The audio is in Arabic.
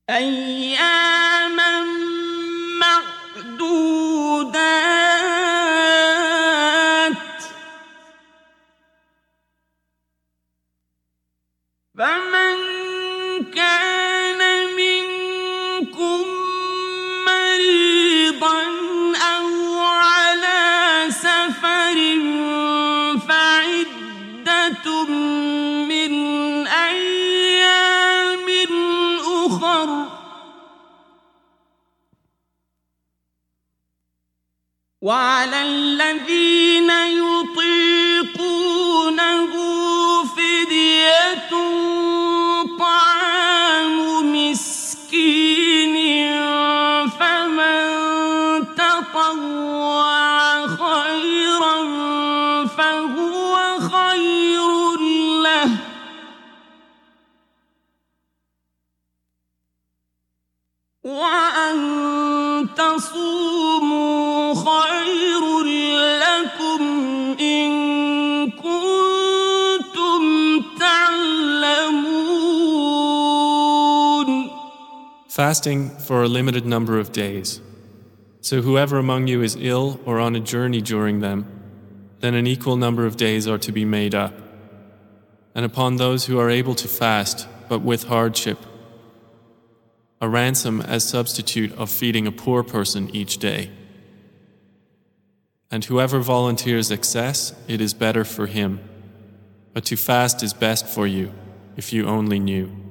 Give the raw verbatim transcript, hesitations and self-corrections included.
أياما معدودات فمن كان منكم مريضا أو على سفر فعدة من أيام أخر وعلى الذين يطيقونه فدية طعام مسكين فمن تطوع خيرا فهو خير له وأن تصوموا خير لكم إن كنتم تعلمون. Fasting for a limited number of days. So whoever among you is ill or on a journey during them, then an equal number of days are to be made up. And upon those who are able to fast, but with hardship, a ransom as substitute of feeding a poor person each day. And whoever volunteers excess, it is better for him. But to fast is best for you, if you only knew.